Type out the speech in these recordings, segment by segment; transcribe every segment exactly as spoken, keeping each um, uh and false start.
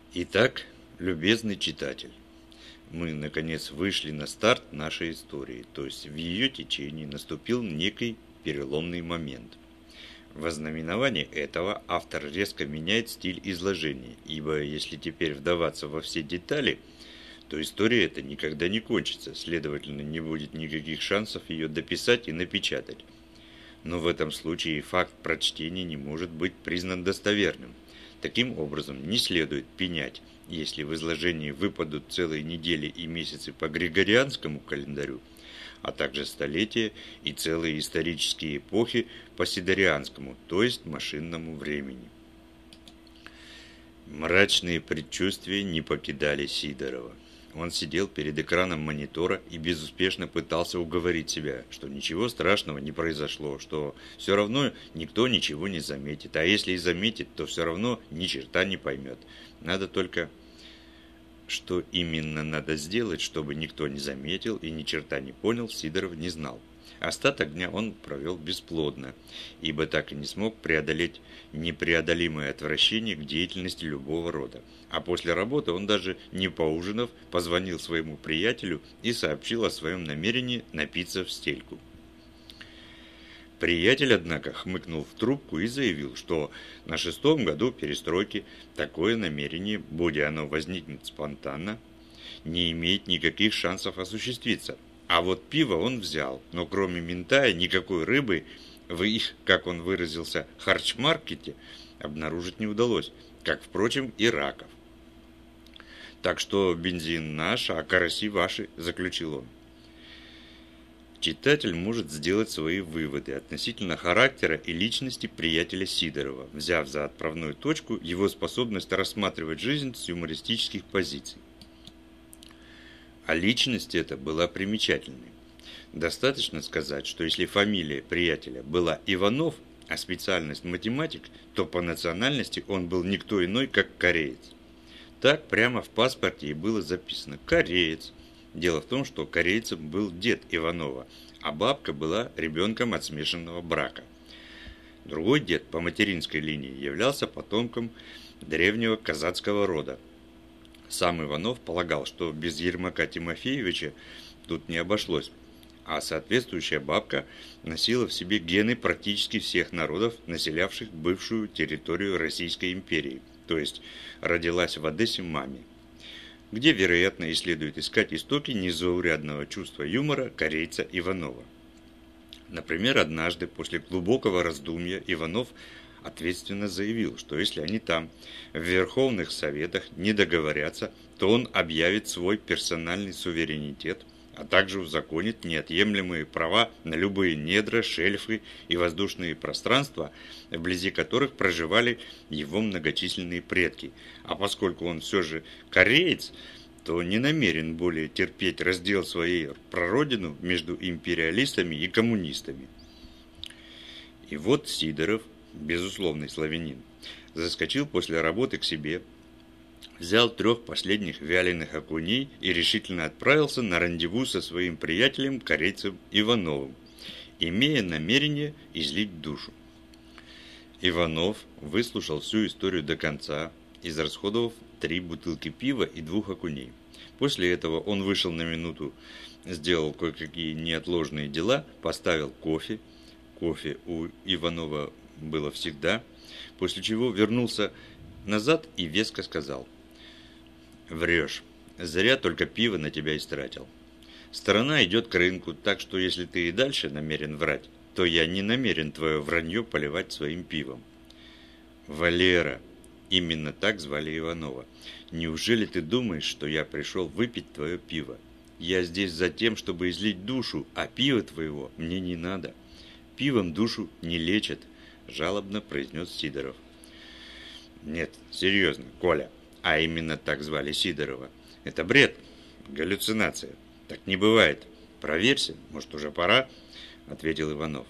Итак, любезный читатель, мы наконец вышли на старт нашей истории, то есть в ее течении наступил некий переломный момент. В ознаменовании этого автор резко меняет стиль изложения, ибо если теперь вдаваться во все детали, то история эта никогда не кончится, следовательно, не будет никаких шансов ее дописать и напечатать. Но в этом случае факт прочтения не может быть признан достоверным. Таким образом, не следует пенять, если в изложении выпадут целые недели и месяцы по григорианскому календарю, а также столетия и целые исторические эпохи по сидерианскому, то есть машинному времени. Мрачные предчувствия не покидали Сидорова. Он сидел перед экраном монитора и безуспешно пытался уговорить себя, что ничего страшного не произошло, что все равно никто ничего не заметит, а если и заметит, то все равно ни черта не поймет. Надо только... Что именно надо сделать, чтобы никто не заметил и ни черта не понял, Сидоров не знал. Остаток дня он провел бесплодно, ибо так и не смог преодолеть непреодолимое отвращение к деятельности любого рода. А после работы он, даже не поужинав, позвонил своему приятелю и сообщил о своем намерении напиться в стельку. Приятель, однако, хмыкнул в трубку и заявил, что на шестом году перестройки такое намерение, будь оно возникнет спонтанно, не имеет никаких шансов осуществиться. А вот пиво он взял, но кроме минтая никакой рыбы в их, как он выразился, харчмаркете обнаружить не удалось, как, впрочем, и раков. «Так что бензин наш, а караси ваши», – заключил он. Читатель может сделать свои выводы относительно характера и личности приятеля Сидорова, взяв за отправную точку его способность рассматривать жизнь с юмористических позиций. А личность эта была примечательной. Достаточно сказать, что если фамилия приятеля была Иванов, а специальность математик, то по национальности он был никто иной, как кореец. Так прямо в паспорте и было записано «кореец». Дело в том, что корейцем был дед Иванова, а бабка была ребенком от смешанного брака. Другой дед по материнской линии являлся потомком древнего казацкого рода. Сам Иванов полагал, что без Ермака Тимофеевича тут не обошлось, а соответствующая бабка носила в себе гены практически всех народов, населявших бывшую территорию Российской империи, то есть родилась в Одессе маме, где, вероятно, и следует искать истоки незаурядного чувства юмора корейца Иванова. Например, однажды после глубокого раздумья Иванов ответственно заявил, что если они там, в Верховных Советах, не договорятся, то он объявит свой персональный суверенитет, а также узаконит неотъемлемые права на любые недра, шельфы и воздушные пространства, вблизи которых проживали его многочисленные предки. А поскольку он все же кореец, то не намерен более терпеть раздел своей прародину между империалистами и коммунистами. И вот Сидоров, безусловный славянин, заскочил после работы к себе, взял трех последних вяленых окуней и решительно отправился на рандеву со своим приятелем, корейцем Ивановым, имея намерение излить душу. Иванов выслушал всю историю до конца, израсходовав три бутылки пива и двух окуней. После этого он вышел на минуту, сделал кое-какие неотложные дела, поставил кофе. Кофе у Иванова было всегда, после чего вернулся назад и веско сказал: «Врешь. Зря только пиво на тебя истратил. Сторона идет к рынку, так что если ты и дальше намерен врать, то я не намерен твое вранье поливать своим пивом». «Валера», именно так звали Иванова, «неужели ты думаешь, что я пришел выпить твое пиво? Я здесь за тем, чтобы излить душу, а пива твоего мне не надо. Пивом душу не лечат», – жалобно произнес Сидоров. «Нет, серьезно, Коля, а именно так звали Сидорова. Это бред, галлюцинация. Так не бывает. Проверься, может, уже пора», – ответил Иванов.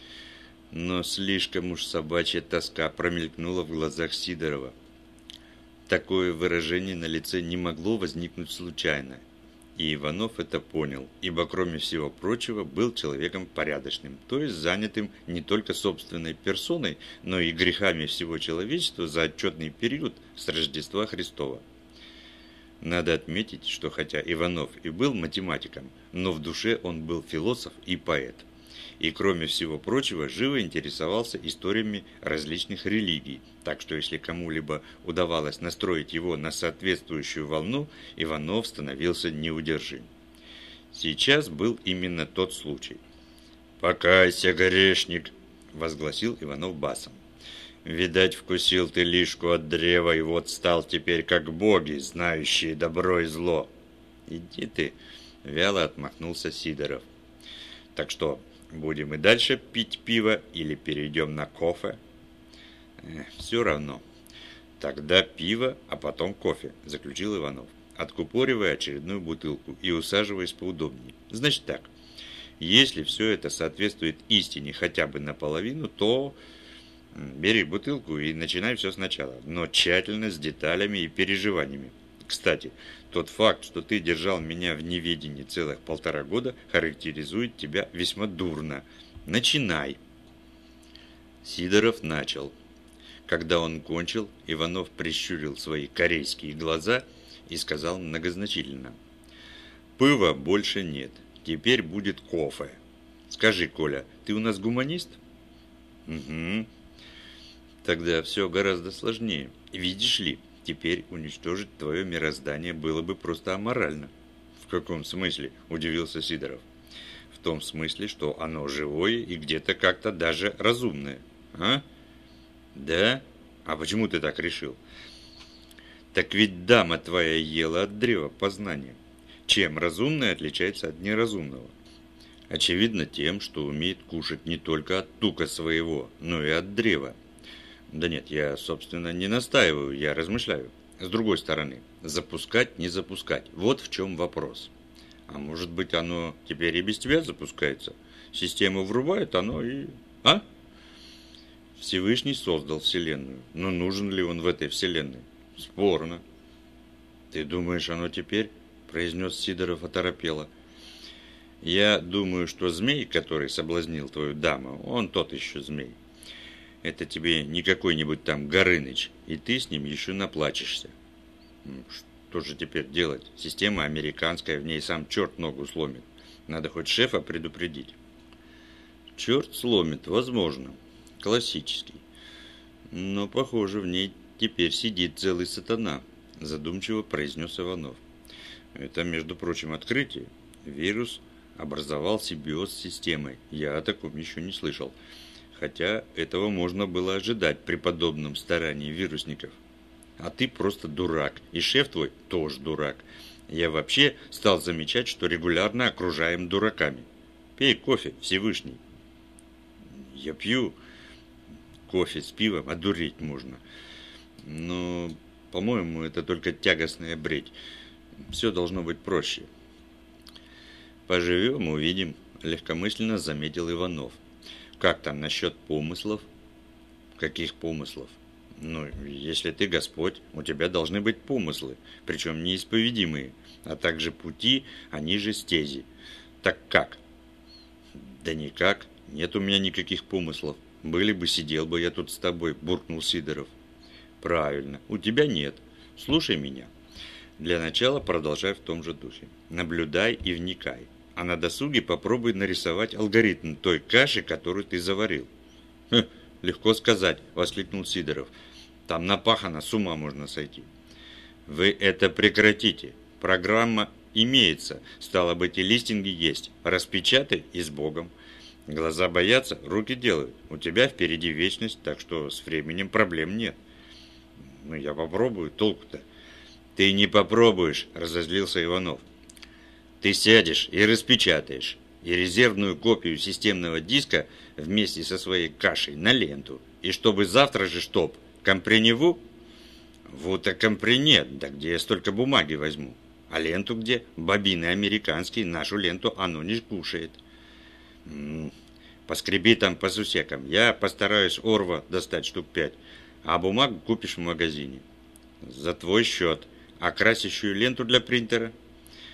Но слишком уж собачья тоска промелькнула в глазах Сидорова. Такое выражение на лице не могло возникнуть случайно. И Иванов это понял, ибо, кроме всего прочего, был человеком порядочным, то есть занятым не только собственной персоной, но и грехами всего человечества за отчетный период с Рождества Христова. Надо отметить, что хотя Иванов и был математиком, но в душе он был философ и поэт. И, кроме всего прочего, живо интересовался историями различных религий, так что если кому-либо удавалось настроить его на соответствующую волну, Иванов становился неудержим. Сейчас был именно тот случай. «Покайся, грешник!» – возгласил Иванов басом. «Видать, вкусил ты лишку от древа, и вот стал теперь как боги, знающие добро и зло». «Иди ты!» – вяло отмахнулся Сидоров. «Так что, будем и дальше пить пиво или перейдем на кофе?» э, «Все равно». «Тогда пиво, а потом кофе», – заключил Иванов, откупоривая очередную бутылку и усаживаясь поудобнее. «Значит так, если все это соответствует истине хотя бы наполовину, то бери бутылку и начинай все сначала, но тщательно, с деталями и переживаниями. Кстати, тот факт, что ты держал меня в неведении целых полтора года, характеризует тебя весьма дурно. Начинай». Сидоров начал. Когда он кончил, Иванов прищурил свои корейские глаза и сказал многозначительно: «Пыва больше нет, теперь будет кофе. Скажи, Коля, ты у нас гуманист?» «Угу». «Тогда все гораздо сложнее. Видишь ли, теперь уничтожить твое мироздание было бы просто аморально». «В каком смысле?» – удивился Сидоров. «В том смысле, что оно живое и где-то как-то даже разумное». «А? Да? А почему ты так решил?» «Так ведь дама твоя ела от древа познания. Чем разумное отличается от неразумного?» «Очевидно тем, что умеет кушать не только от тука своего, но и от древа». «Да нет, я, собственно, не настаиваю, я размышляю. С другой стороны, запускать, не запускать, вот в чем вопрос. А может быть, оно теперь и без тебя запускается? Систему врубает, оно и... А? Всевышний создал Вселенную, но нужен ли он в этой Вселенной? Спорно». «Ты думаешь, оно теперь?» – произнес Сидоров оторопело. «Я думаю, что змей, который соблазнил твою даму, он тот еще змей. Это тебе не какой-нибудь там Горыныч, и ты с ним еще наплачешься». «Что же теперь делать? Система американская, в ней сам черт ногу сломит. Надо хоть шефа предупредить». «Черт сломит, возможно. Классический. Но, похоже, в ней теперь сидит целый сатана», задумчиво произнес Иванов. «Это, между прочим, открытие. Вирус образовал симбиоз с системой. Я о таком еще не слышал. Хотя этого можно было ожидать при подобном старании вирусников. А ты просто дурак, и шеф твой тоже дурак. Я вообще стал замечать, что регулярно окружаем дураками. Пей кофе, Всевышний». «Я пью кофе с пивом, одуреть можно. Но, по-моему, это только тягостная бредь. Все должно быть проще». «Поживем, увидим», легкомысленно заметил Иванов. «Как там насчет помыслов?» «Каких помыслов?» «Ну, если ты Господь, у тебя должны быть помыслы, причем неисповедимые, а также пути, они же стези. Так как?» «Да никак, нет у меня никаких помыслов. Были бы, сидел бы я тут с тобой», буркнул Сидоров. «Правильно, у тебя нет. Слушай меня. Для начала продолжай в том же духе. Наблюдай и вникай. А на досуге попробуй нарисовать алгоритм той каши, которую ты заварил». «Хм, легко сказать», – воскликнул Сидоров. «Там напахано, с ума можно сойти». «Вы это прекратите. Программа имеется, стало быть, и листинги есть. Распечатай и с Богом. Глаза боятся, руки делают. У тебя впереди вечность, так что с временем проблем нет». «Ну, я попробую, толку-то». «Ты не попробуешь», – разозлился Иванов. «Ты сядешь и распечатаешь, и резервную копию системного диска вместе со своей кашей на ленту. И чтобы завтра же чтоб, компреневу?» «Вот-то компренет, да где я столько бумаги возьму? А ленту где? Бобины американские, нашу ленту оно не кушает». М-м, «Поскреби там по сусекам, я постараюсь Орва достать штук пять, а бумагу купишь в магазине. За твой счет. А красящую ленту для принтера?»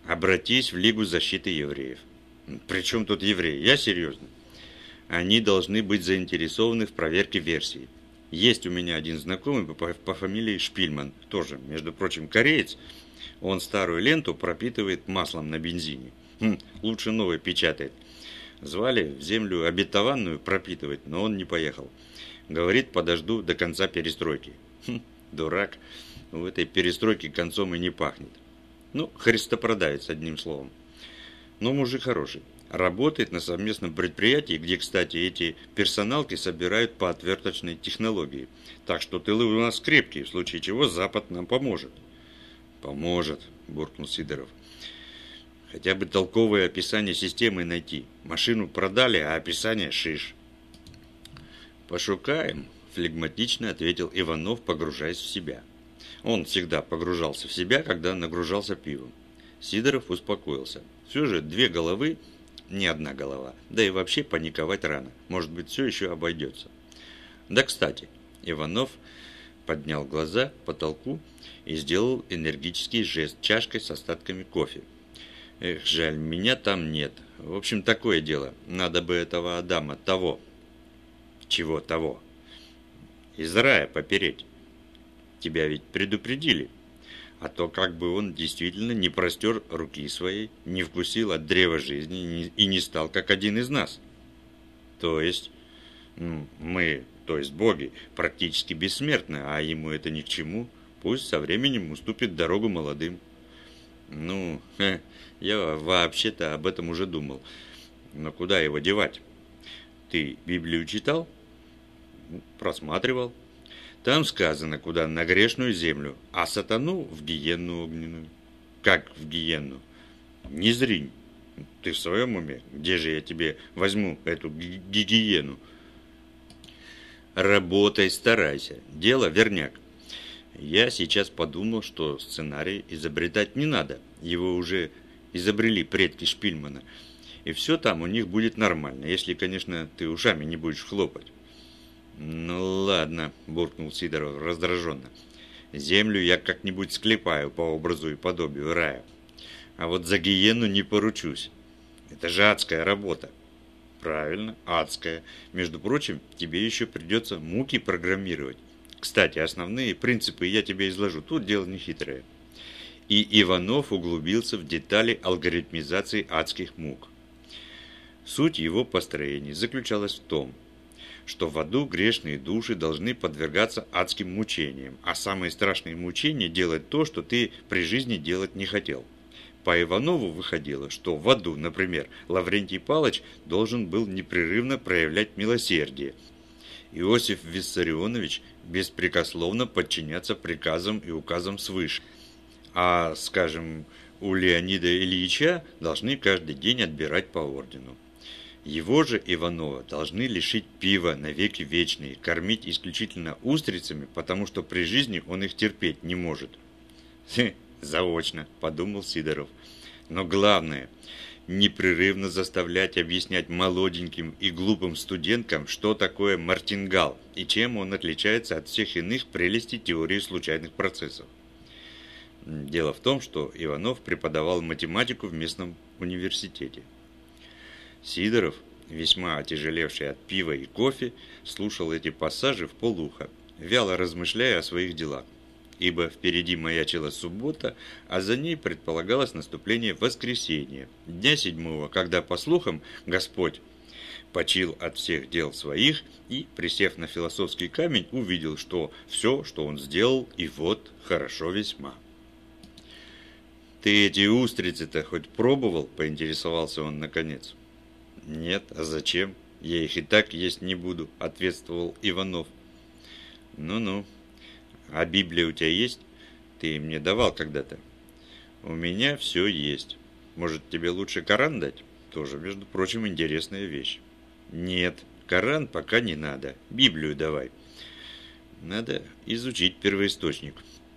Обратись в Лигу защиты евреев. Причем тут евреи? Я серьезно. Они должны быть заинтересованы в проверке версий. Есть у меня один знакомый по, по фамилии Шпильман, тоже, между прочим, кореец. Он старую ленту пропитывает маслом на бензине. Хм, лучше новой печатает. Звали в землю обетованную пропитывать, но он не поехал. Говорит, подожду до конца перестройки. Хм, дурак. В этой перестройке концом и не пахнет. Ну, христопродавец, одним словом. Но мужик хороший. Работает на совместном предприятии, где, кстати, эти персоналки собирают по отверточной технологии. Так что тылы у нас крепкие, в случае чего Запад нам поможет. Поможет, буркнул Сидоров. Хотя бы толковое описание системы найти. Машину продали, а описание шиш. Пошукаем, флегматично ответил Иванов, погружаясь в себя. Он всегда погружался в себя, когда нагружался пивом. Сидоров успокоился. Все же две головы, не одна голова. Да и вообще паниковать рано. Может быть, все еще обойдется. Да, кстати, Иванов поднял глаза к потолку и сделал энергический жест чашкой с остатками кофе. Эх, жаль, меня там нет. В общем, такое дело. Надо бы этого Адама того. Чего того? Из рая попереть. Тебя ведь предупредили. А то как бы он действительно не простер руки своей, не вкусил от древа жизни и не стал как один из нас. То есть мы, то есть боги, практически бессмертны, а ему это ни к чему. Пусть со временем уступит дорогу молодым. Ну, я вообще-то об этом уже думал. Но куда его девать? Ты Библию читал? Просматривал. Там сказано, куда на грешную землю, а сатану в гиенну огненную. Как в гиенну? Не зринь. Ты в своем уме? Где же я тебе возьму эту гигиену? Работай, старайся. Дело верняк. Я сейчас подумал, что сценарий изобретать не надо. Его уже изобрели предки Шпильмана. И все там у них будет нормально, если, конечно, ты ушами не будешь хлопать. «Ну ладно», – буркнул Сидоров раздраженно. «Землю я как-нибудь склепаю по образу и подобию рая. А вот за гиену не поручусь. Это же адская работа». «Правильно, адская. Между прочим, тебе еще придется муки программировать. Кстати, основные принципы я тебе изложу. Тут дело не хитрое». И Иванов углубился в детали алгоритмизации адских мук. Суть его построений заключалась в том, что в аду грешные души должны подвергаться адским мучениям, а самые страшные мучения делать то, что ты при жизни делать не хотел. По Иванову выходило, что в аду, например, Лаврентий Палыч должен был непрерывно проявлять милосердие. Иосиф Виссарионович беспрекословно подчиняться приказам и указам свыше. А, скажем, у Леонида Ильича должны каждый день отбирать по ордену. Его же, Иванова, должны лишить пива навеки вечные, кормить исключительно устрицами, потому что при жизни он их терпеть не может. Хе, заочно, подумал Сидоров. Но главное, непрерывно заставлять объяснять молоденьким и глупым студенткам, что такое мартингал и чем он отличается от всех иных прелестей теории случайных процессов. Дело в том, что Иванов преподавал математику в местном университете. Сидоров, весьма отяжелевший от пива и кофе, слушал эти пассажи вполуха, вяло размышляя о своих делах, ибо впереди маячила суббота, а за ней предполагалось наступление воскресенья, дня седьмого, когда, по слухам, Господь почил от всех дел своих и, присев на философский камень, увидел, что все, что он сделал, и вот хорошо весьма. «Ты эти устрицы-то хоть пробовал?» – поинтересовался он наконец. «Нет, а зачем? Я их и так есть не буду», – ответствовал Иванов. «Ну-ну. А Библия у тебя есть? Ты мне давал когда-то». «У меня все есть. Может, тебе лучше Коран дать? Тоже, между прочим, интересная вещь». «Нет, Коран пока не надо. Библию давай. Надо изучить первоисточник».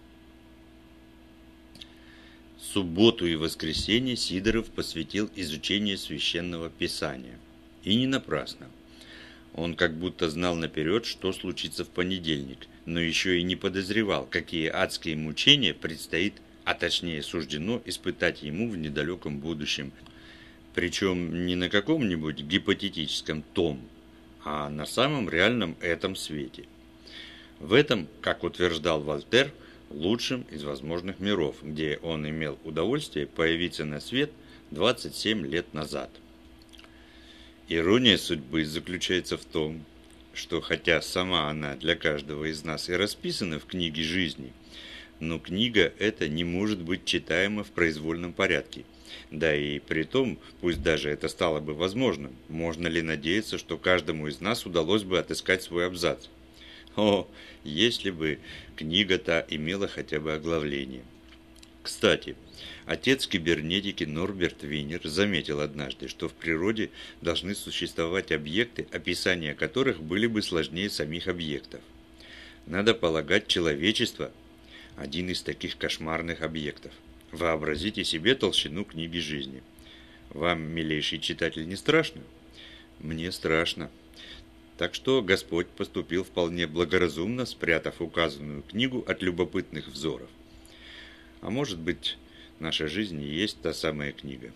Субботу и воскресенье Сидоров посвятил изучению священного писания. И не напрасно. Он как будто знал наперед, что случится в понедельник, но еще и не подозревал, какие адские мучения предстоит а точнее суждено испытать ему в недалеком будущем. Причем не на каком-нибудь гипотетическом том, а на самом реальном этом свете. В этом, как утверждал Вольтер, лучшем из возможных миров, где он имел удовольствие появиться на свет двадцать семь лет назад. Ирония судьбы заключается в том, что хотя сама она для каждого из нас и расписана в книге жизни, но книга эта не может быть читаема в произвольном порядке. Да и при том, пусть даже это стало бы возможным, можно ли надеяться, что каждому из нас удалось бы отыскать свой абзац? О, если бы книга-то имела хотя бы оглавление. Кстати, отец кибернетики Норберт Винер заметил однажды, что в природе должны существовать объекты, описания которых были бы сложнее самих объектов. Надо полагать, человечество – один из таких кошмарных объектов. Вообразите себе толщину книги жизни. Вам, милейший читатель, не страшно? Мне страшно. Так что Господь поступил вполне благоразумно, спрятав указанную книгу от любопытных взоров. А может быть, наша жизнь и есть та самая книга.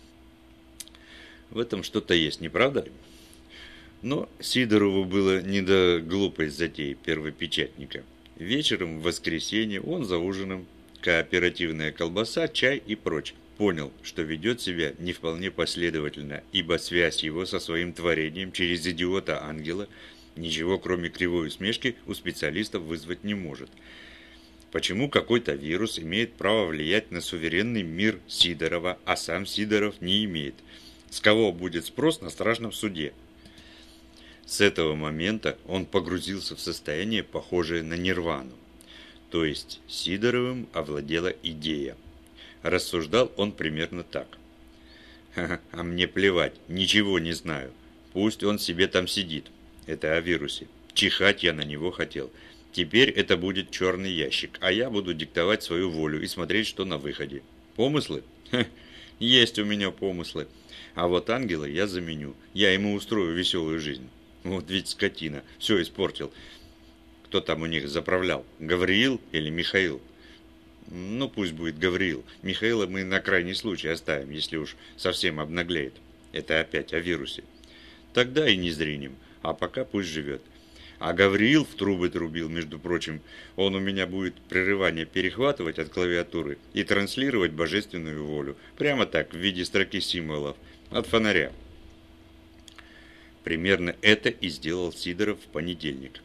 В этом что-то есть, не правда ли? Но Сидорову было не до глупой затеи первопечатника. Вечером в воскресенье он за ужином, кооперативная колбаса, чай и прочее, понял, что ведет себя не вполне последовательно, ибо связь его со своим творением через идиота-ангела ничего, кроме кривой усмешки, у специалистов вызвать не может. Почему какой-то вирус имеет право влиять на суверенный мир Сидорова, а сам Сидоров не имеет? С кого будет спрос на страшном суде? С этого момента он погрузился в состояние, похожее на нирвану. То есть Сидоровым овладела идея. Рассуждал он примерно так. «Ха-ха, а мне плевать, ничего не знаю. Пусть он себе там сидит. Это о вирусе. Чихать я на него хотел. Теперь это будет черный ящик, а я буду диктовать свою волю и смотреть, что на выходе. Помыслы? Ха, есть у меня помыслы. А вот ангела я заменю. Я ему устрою веселую жизнь. Вот ведь скотина. Все испортил. Кто там у них заправлял? Гавриил или Михаил? Ну, пусть будет Гавриил. Михаила мы на крайний случай оставим, если уж совсем обнаглеет. Это опять о вирусе. Тогда и не зринем. А пока пусть живет. А Гавриил в трубы трубил, между прочим. Он у меня будет прерывание перехватывать от клавиатуры и транслировать божественную волю. Прямо так, в виде строки символов. От фонаря. Примерно это и сделал Сидоров в понедельник.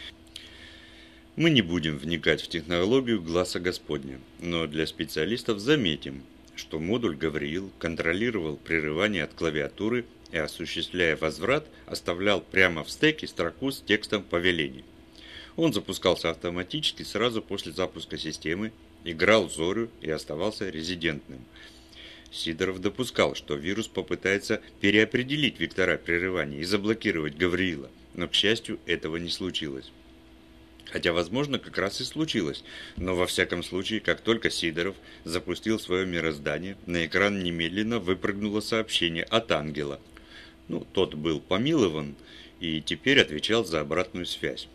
Мы не будем вникать в технологию гласа Господня, но для специалистов заметим, что модуль Гавриил контролировал прерывание от клавиатуры и, осуществляя возврат, оставлял прямо в стеке строку с текстом повелений. Он запускался автоматически сразу после запуска системы, играл зорю и оставался резидентным. Сидоров допускал, что вирус попытается переопределить вектора прерывания и заблокировать Гавриила, но, к счастью, этого не случилось. Хотя, возможно, как раз и случилось, но во всяком случае, как только Сидоров запустил свое мироздание, на экран немедленно выпрыгнуло сообщение от ангела. Ну, тот был помилован и теперь отвечал за обратную связь.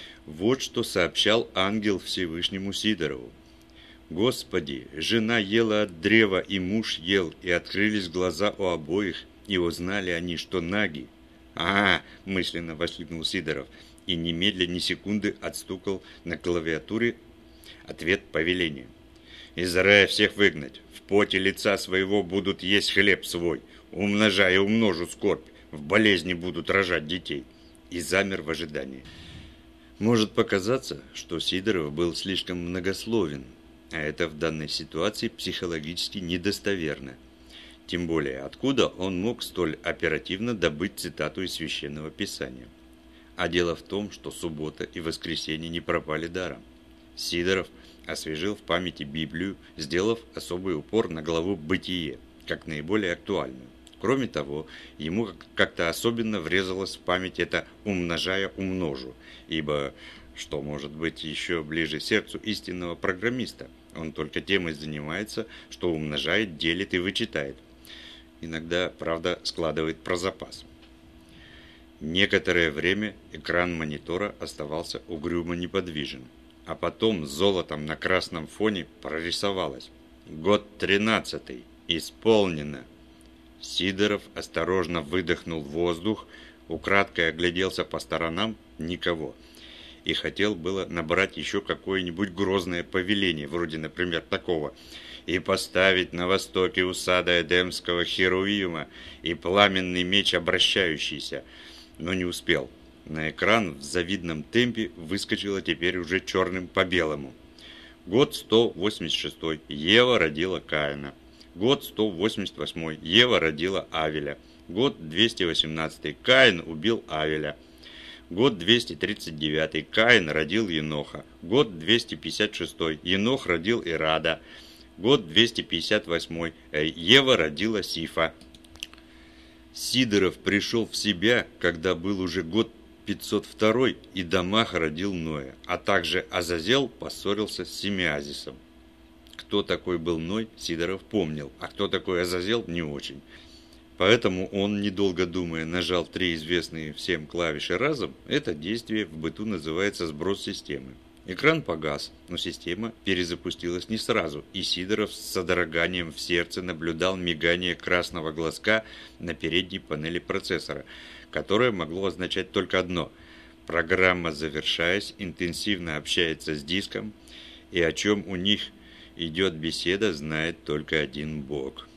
Вот что сообщал ангел Всевышнему Сидорову. «Господи, жена ела от древа, и муж ел, и открылись глаза у обоих, и узнали они, что наги». «А, — мысленно воскликнул Сидоров, и немедленно ни секунды отстукал на клавиатуре ответ повеления. «Из рая всех выгнать, в поте лица своего будут есть хлеб свой, умножая умножу скорбь, в болезни будут рожать детей». И замер в ожидании. Может показаться, что Сидоров был слишком многословен, а это в данной ситуации психологически недостоверно. Тем более, откуда он мог столь оперативно добыть цитату из Священного Писания? А дело в том, что суббота и воскресенье не пропали даром. Сидоров освежил в памяти Библию, сделав особый упор на главу «Бытие», как наиболее актуальную. Кроме того, ему как-то особенно врезалось в память это «умножая умножу», ибо что может быть еще ближе сердцу истинного программиста? Он только тем и занимается, что умножает, делит и вычитает. Иногда, правда, складывает про запас. Некоторое время экран монитора оставался угрюмо неподвижен, а потом золотом на красном фоне прорисовалось. Год тринадцатый. Исполнено. Сидоров осторожно выдохнул воздух, украдкой огляделся по сторонам, никого. И хотел было набрать еще какое-нибудь грозное повеление, вроде, например, такого: «И поставить на востоке у сада Эдемского Херувима и пламенный меч обращающийся», но не успел. На экран в завидном темпе выскочило теперь уже черным по белому. Год сто восемьдесят шестой. Ева родила Каина. Год сто восемьдесят восьмой. Ева родила Авеля. Год двести восемнадцатый. Каин убил Авеля. Год двести тридцать девятый. Каин родил Еноха. Год двести пятьдесят шестой. Енох родил Ирада. Год двести пятьдесят восьмой. Ева родила Сифа. Сидоров пришел в себя, когда был уже год пятьсот второй, и Дамах родил Ноя, а также Азазел поссорился с Семиазисом. Кто такой был Ной, Сидоров помнил, а кто такой Азазел, не очень. Поэтому он, недолго думая, нажал три известные всем клавиши разом. Это действие в быту называется сброс системы. Экран погас, но система перезапустилась не сразу, и Сидоров с содроганием в сердце наблюдал мигание красного глазка на передней панели процессора, которое могло означать только одно: программа, завершаясь, интенсивно общается с диском, и о чем у них идет беседа, знает только один Бог.